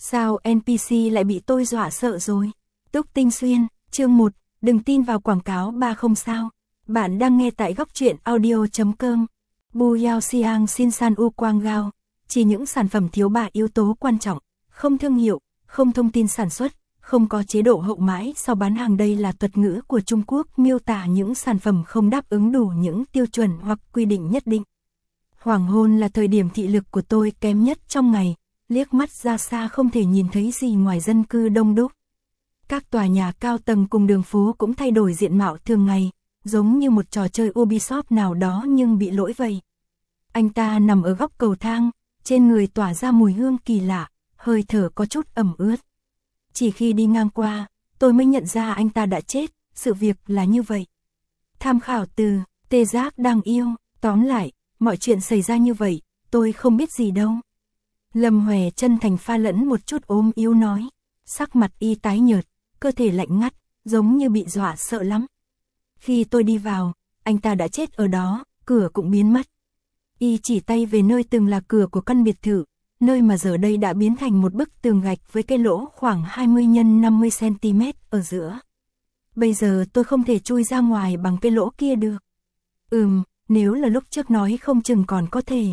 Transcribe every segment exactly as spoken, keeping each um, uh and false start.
Sao en pê xê lại bị tôi dọa sợ rồi? Túc Tinh Xuyên, chương một, đừng tin vào quảng cáo ba không sao. Bạn đang nghe tại góc truyện audio chấm com. Bu Yao Xiang Xin San U Quang Gao. Chỉ những sản phẩm thiếu ba yếu tố quan trọng, không thương hiệu, không thông tin sản xuất, không có chế độ hậu mãi sau bán hàng. Đây là thuật ngữ của Trung Quốc miêu tả những sản phẩm không đáp ứng đủ những tiêu chuẩn hoặc quy định nhất định. Hoàng hôn là thời điểm thị lực của tôi kém nhất trong ngày, liếc mắt ra xa không thể nhìn thấy gì ngoài dân cư đông đúc. Các tòa nhà cao tầng cùng đường phố cũng thay đổi diện mạo thường ngày, giống như một trò chơi Ubisoft nào đó nhưng bị lỗi vậy. Anh ta nằm ở góc cầu thang, trên người tỏa ra mùi hương kỳ lạ, hơi thở có chút ẩm ướt. Chỉ khi đi ngang qua, tôi mới nhận ra anh ta đã chết, sự việc là như vậy. Tham khảo từ Tê Giác Đang Yêu, tóm lại, mọi chuyện xảy ra như vậy, tôi không biết gì đâu. Lâm Hòe chân thành pha lẫn một chút ốm yếu nói, sắc mặt y tái nhợt, cơ thể lạnh ngắt, giống như bị dọa sợ lắm. Khi tôi đi vào, anh ta đã chết ở đó, cửa cũng biến mất. Y chỉ tay về nơi từng là cửa của căn biệt thự, nơi mà giờ đây đã biến thành một bức tường gạch với cái lỗ khoảng hai mươi nhân năm mươi xăng-ti-mét ở giữa. Bây giờ tôi không thể chui ra ngoài bằng cái lỗ kia được. Ừm, nếu là lúc trước nói không chừng còn có thể.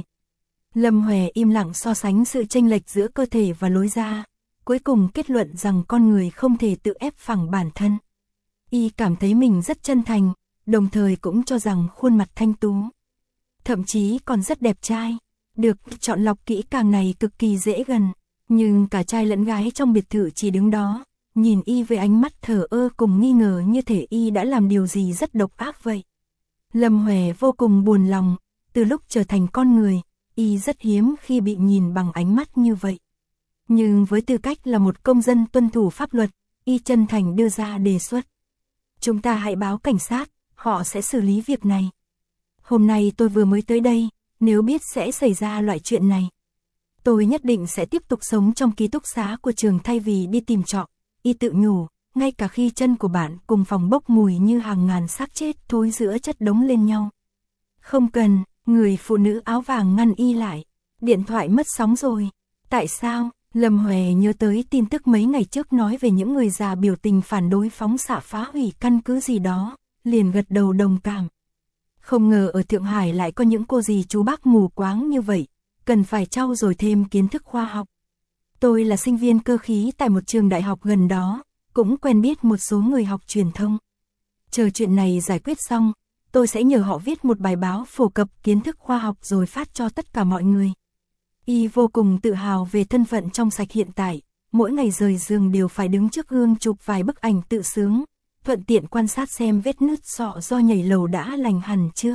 Lâm Hòe im lặng so sánh sự chênh lệch giữa cơ thể và lối ra, cuối cùng kết luận rằng con người không thể tự ép phẳng bản thân. Y cảm thấy mình rất chân thành, đồng thời cũng cho rằng khuôn mặt thanh tú, thậm chí còn rất đẹp trai. Được chọn lọc kỹ càng này cực kỳ dễ gần, nhưng cả trai lẫn gái trong biệt thự chỉ đứng đó, nhìn Y với ánh mắt thờ ơ cùng nghi ngờ như thể Y đã làm điều gì rất độc ác vậy. Lâm Hòe vô cùng buồn lòng, từ lúc trở thành con người, Y rất hiếm khi bị nhìn bằng ánh mắt như vậy. Nhưng với tư cách là một công dân tuân thủ pháp luật, Y chân thành đưa ra đề xuất. Chúng ta hãy báo cảnh sát, họ sẽ xử lý việc này. Hôm nay tôi vừa mới tới đây, nếu biết sẽ xảy ra loại chuyện này, tôi nhất định sẽ tiếp tục sống trong ký túc xá của trường thay vì đi tìm trọ. Y tự nhủ, ngay cả khi chân của bạn cùng phòng bốc mùi như hàng ngàn xác chết thối giữa chất đống lên nhau. Không cần, người phụ nữ áo vàng ngăn Y lại. Điện thoại mất sóng rồi. Tại sao? Lâm Hòe nhớ tới tin tức mấy ngày trước nói về những người già biểu tình phản đối phóng xạ phá hủy căn cứ gì đó, liền gật đầu đồng cảm. Không ngờ ở Thượng Hải lại có những cô dì chú bác mù quáng như vậy, cần phải trau dồi thêm kiến thức khoa học. Tôi là sinh viên cơ khí tại một trường đại học gần đó, cũng quen biết một số người học truyền thông. Chờ chuyện này giải quyết xong, tôi sẽ nhờ họ viết một bài báo phổ cập kiến thức khoa học rồi phát cho tất cả mọi người. Y vô cùng tự hào về thân phận trong sạch hiện tại, mỗi ngày rời giường đều phải đứng trước gương chụp vài bức ảnh tự sướng, thuận tiện quan sát xem vết nứt sọ do nhảy lầu đã lành hẳn chưa.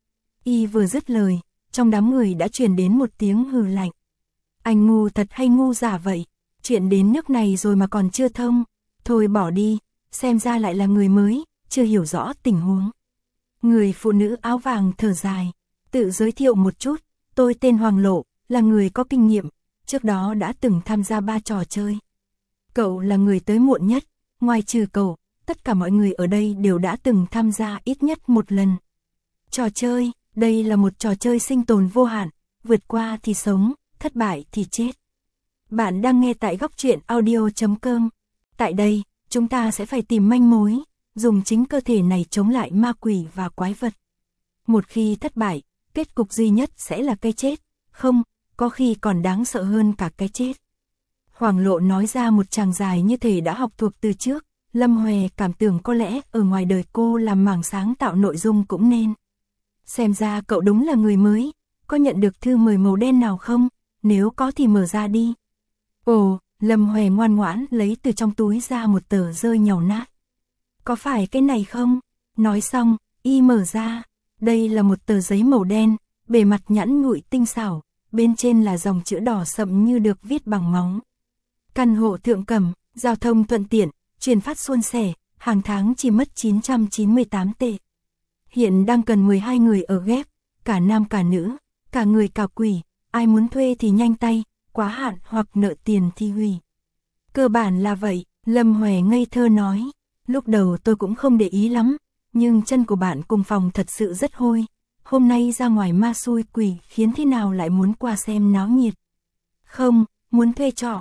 Y vừa dứt lời, trong đám người đã truyền đến một tiếng hừ lạnh. Anh ngu thật hay ngu giả vậy? Chuyện đến nước này rồi mà còn chưa thông. Thôi bỏ đi, xem ra lại là người mới, chưa hiểu rõ tình huống. Người phụ nữ áo vàng thở dài, tự giới thiệu một chút, tôi tên Hoàng Lộ, là người có kinh nghiệm, trước đó đã từng tham gia ba trò chơi. Cậu là người tới muộn nhất, ngoài trừ cậu, tất cả mọi người ở đây đều đã từng tham gia ít nhất một lần. Trò chơi, đây là một trò chơi sinh tồn vô hạn, vượt qua thì sống, thất bại thì chết. Bạn đang nghe tại góc truyện audio chấm com. Tại đây, chúng ta sẽ phải tìm manh mối, dùng chính cơ thể này chống lại ma quỷ và quái vật. Một khi thất bại, kết cục duy nhất sẽ là cái chết, không, có khi còn đáng sợ hơn cả cái chết. Hoàng Lộ nói ra một tràng dài như thể đã học thuộc từ trước. Lâm Hòe cảm tưởng có lẽ ở ngoài đời cô làm mảng sáng tạo nội dung cũng nên. Xem ra cậu đúng là người mới, có nhận được thư mời màu đen nào không? Nếu có thì mở ra đi. Ồ, Lâm Hòe ngoan ngoãn lấy từ trong túi ra một tờ rơi nhàu nát. Có phải cái này không? Nói xong, Y mở ra. Đây là một tờ giấy màu đen, bề mặt nhẵn nhụi tinh xảo, bên trên là dòng chữ đỏ sậm như được viết bằng máu. Căn hộ thượng cẩm, giao thông thuận tiện, truyền phát suôn sẻ, hàng tháng chỉ mất chín trăm chín mươi tám tệ. Hiện đang cần mười hai người ở ghép, cả nam cả nữ, cả người cả quỷ, ai muốn thuê thì nhanh tay, quá hạn hoặc nợ tiền thì hủy. Cơ bản là vậy, Lâm Hòe ngây thơ nói, lúc đầu tôi cũng không để ý lắm, nhưng chân của bạn cùng phòng thật sự rất hôi, hôm nay ra ngoài ma xui quỷ khiến thế nào lại muốn qua xem náo nhiệt. Không, muốn thuê trọ.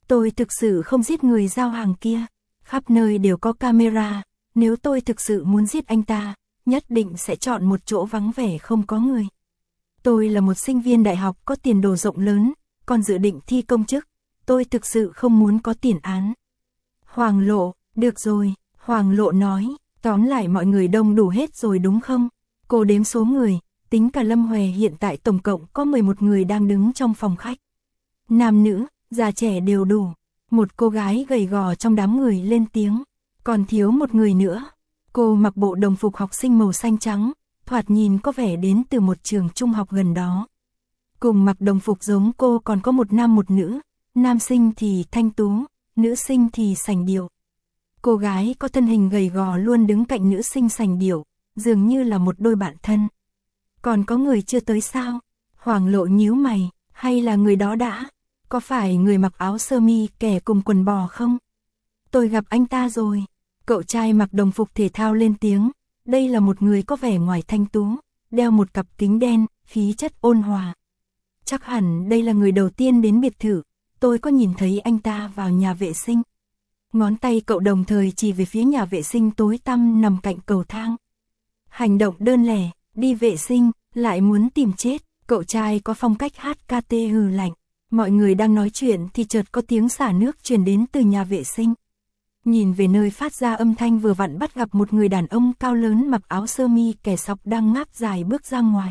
Tôi thực sự không giết người giao hàng kia. Khắp nơi đều có camera, nếu tôi thực sự muốn giết anh ta, nhất định sẽ chọn một chỗ vắng vẻ không có người. Tôi là một sinh viên đại học có tiền đồ rộng lớn, còn dự định thi công chức. Tôi thực sự không muốn có tiền án. Hoàng Lộ, được rồi, Hoàng Lộ nói, tóm lại mọi người đông đủ hết rồi đúng không? Cô đếm số người, tính cả Lâm Huệ hiện tại tổng cộng có mười một người đang đứng trong phòng khách. Nam nữ, già trẻ đều đủ. Một cô gái gầy gò trong đám người lên tiếng, còn thiếu một người nữa. Cô mặc bộ đồng phục học sinh màu xanh trắng, thoạt nhìn có vẻ đến từ một trường trung học gần đó. Cùng mặc đồng phục giống cô còn có một nam một nữ, nam sinh thì thanh tú, nữ sinh thì sành điệu. Cô gái có thân hình gầy gò luôn đứng cạnh nữ sinh sành điệu, dường như là một đôi bạn thân. Còn có người chưa tới sao? Hoàng Lộ nhíu mày, hay là người đó đã? Có phải người mặc áo sơ mi kẻ cùng quần bò không? Tôi gặp anh ta rồi. Cậu trai mặc đồng phục thể thao lên tiếng. Đây là một người có vẻ ngoài thanh tú, đeo một cặp kính đen, khí chất ôn hòa. Chắc hẳn đây là người đầu tiên đến biệt thự. Tôi có nhìn thấy anh ta vào nhà vệ sinh. Ngón tay cậu đồng thời chỉ về phía nhà vệ sinh tối tăm nằm cạnh cầu thang. Hành động đơn lẻ, đi vệ sinh, lại muốn tìm chết. Cậu trai có phong cách hát ca tê hừ lạnh. Mọi người đang nói chuyện thì chợt có tiếng xả nước truyền đến từ nhà vệ sinh. Nhìn về nơi phát ra âm thanh vừa vặn bắt gặp một người đàn ông cao lớn mặc áo sơ mi kẻ sọc đang ngáp dài bước ra ngoài.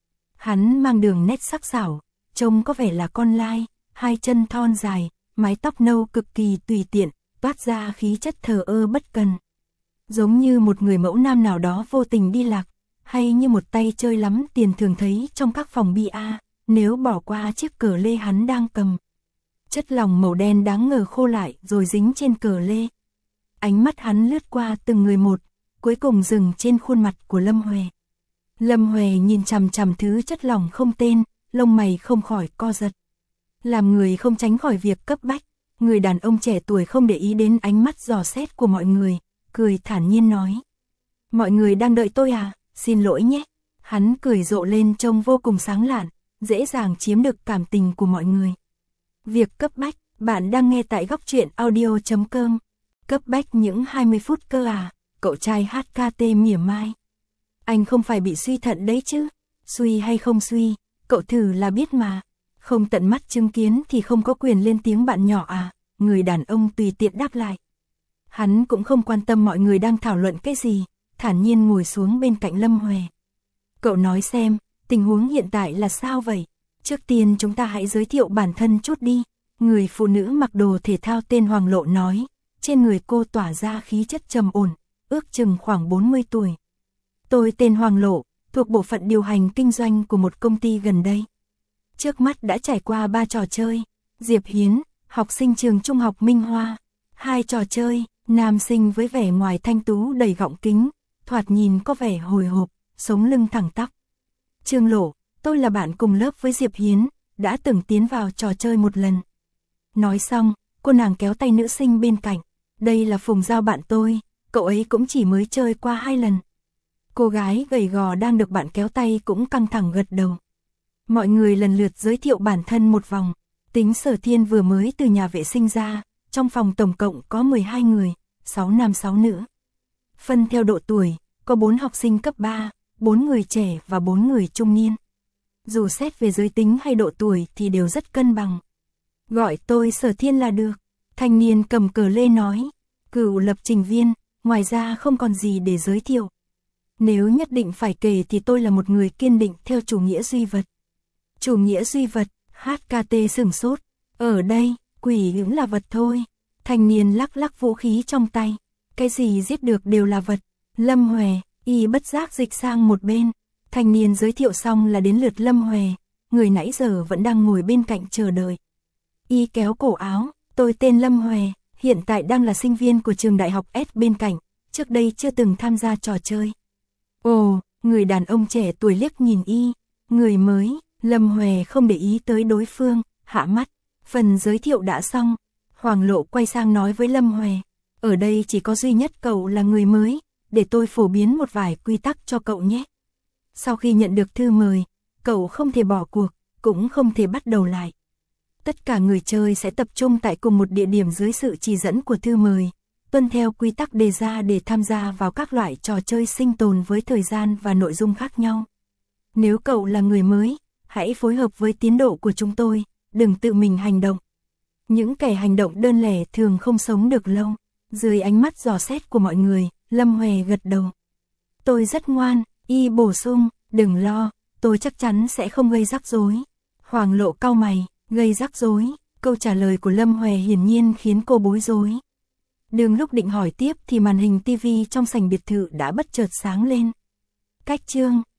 Hắn mang đường nét sắc sảo, trông có vẻ là con lai, hai chân thon dài, mái tóc nâu cực kỳ tùy tiện, toát ra khí chất thờ ơ bất cần. Giống như một người mẫu nam nào đó vô tình đi lạc, hay như một tay chơi lắm tiền thường thấy trong các phòng bia, nếu bỏ qua chiếc cờ lê hắn đang cầm. Chất lỏng màu đen đáng ngờ khô lại rồi dính trên cờ lê. Ánh mắt hắn lướt qua từng người một, cuối cùng dừng trên khuôn mặt của Lâm Huệ. Lâm Huệ nhìn chằm chằm thứ chất lỏng không tên, lông mày không khỏi co giật. Làm người không tránh khỏi việc cấp bách, người đàn ông trẻ tuổi không để ý đến ánh mắt dò xét của mọi người, cười thản nhiên nói. Mọi người đang đợi tôi à, xin lỗi nhé. Hắn cười rộ lên trông vô cùng sáng lạn, dễ dàng chiếm được cảm tình của mọi người. Việc cấp bách, bạn đang nghe tại góc truyện audio chấm com. Cấp bách những hai mươi phút cơ à, cậu trai hát ca tê mỉa mai. Anh không phải bị suy thận đấy chứ, suy hay không suy, cậu thử là biết mà. Không tận mắt chứng kiến thì không có quyền lên tiếng bạn nhỏ à, người đàn ông tùy tiện đáp lại. Hắn cũng không quan tâm mọi người đang thảo luận cái gì, thản nhiên ngồi xuống bên cạnh Lâm Huệ. Cậu nói xem, tình huống hiện tại là sao vậy? Trước tiên chúng ta hãy giới thiệu bản thân chút đi. Người phụ nữ mặc đồ thể thao tên Hoàng Lộ nói, trên người cô tỏa ra khí chất trầm ổn, ước chừng khoảng bốn mươi tuổi. Tôi tên Hoàng Lộ, thuộc bộ phận điều hành kinh doanh của một công ty gần đây. Trước mắt đã trải qua ba trò chơi, Diệp Hiến, học sinh trường trung học Minh Hoa. Hai trò chơi, nam sinh với vẻ ngoài thanh tú đầy gọng kính, thoạt nhìn có vẻ hồi hộp, sống lưng thẳng tắp. Trương Lộ, tôi là bạn cùng lớp với Diệp Hiến, đã từng tiến vào trò chơi một lần. Nói xong, cô nàng kéo tay nữ sinh bên cạnh. Đây là Phùng Giao bạn tôi, cậu ấy cũng chỉ mới chơi qua hai lần. Cô gái gầy gò đang được bạn kéo tay cũng căng thẳng gật đầu. Mọi người lần lượt giới thiệu bản thân một vòng. Tính Sở Thiên vừa mới từ nhà vệ sinh ra, trong phòng tổng cộng có mười hai người, sáu nam sáu nữ. Phân theo độ tuổi, có bốn học sinh cấp ba, bốn người trẻ và bốn người trung niên. Dù xét về giới tính hay độ tuổi thì đều rất cân bằng. Gọi tôi Sở Thiên là được. Thanh niên cầm cờ lê nói. Cựu lập trình viên, ngoài ra không còn gì để giới thiệu. Nếu nhất định phải kể thì tôi là một người kiên định theo chủ nghĩa duy vật. Chủ nghĩa duy vật, hát ca tê sửng sốt. Ở đây, quỷ cũng là vật thôi. Thanh niên lắc lắc vũ khí trong tay. Cái gì giết được đều là vật. Lâm Huệ, y bất giác dịch sang một bên. Thanh niên giới thiệu xong là đến lượt Lâm Huệ. Người nãy giờ vẫn đang ngồi bên cạnh chờ đợi. Y kéo cổ áo. Tôi tên Lâm Huệ, hiện tại đang là sinh viên của trường đại học S bên cạnh. Trước đây chưa từng tham gia trò chơi. Ồ, người đàn ông trẻ tuổi liếc nhìn y. Người mới. Lâm Huệ không để ý tới đối phương, hạ mắt. Phần giới thiệu đã xong. Hoàng Lộ quay sang nói với Lâm Huệ. Ở đây chỉ có duy nhất cậu là người mới, để tôi phổ biến một vài quy tắc cho cậu nhé. Sau khi nhận được thư mời, cậu không thể bỏ cuộc, cũng không thể bắt đầu lại. Tất cả người chơi sẽ tập trung tại cùng một địa điểm dưới sự chỉ dẫn của thư mời, tuân theo quy tắc đề ra để tham gia vào các loại trò chơi sinh tồn với thời gian và nội dung khác nhau. Nếu cậu là người mới, hãy phối hợp với tiến độ của chúng tôi, đừng tự mình hành động. Những kẻ hành động đơn lẻ thường không sống được lâu. Dưới ánh mắt dò xét của mọi người, Lâm Hòe gật đầu. Tôi rất ngoan, y bổ sung, đừng lo, tôi chắc chắn sẽ không gây rắc rối. Hoàng Lộ cau mày, gây rắc rối, câu trả lời của Lâm Hòe hiển nhiên khiến cô bối rối. Đường lúc định hỏi tiếp thì màn hình tivi trong sảnh biệt thự đã bất chợt sáng lên. Cách chương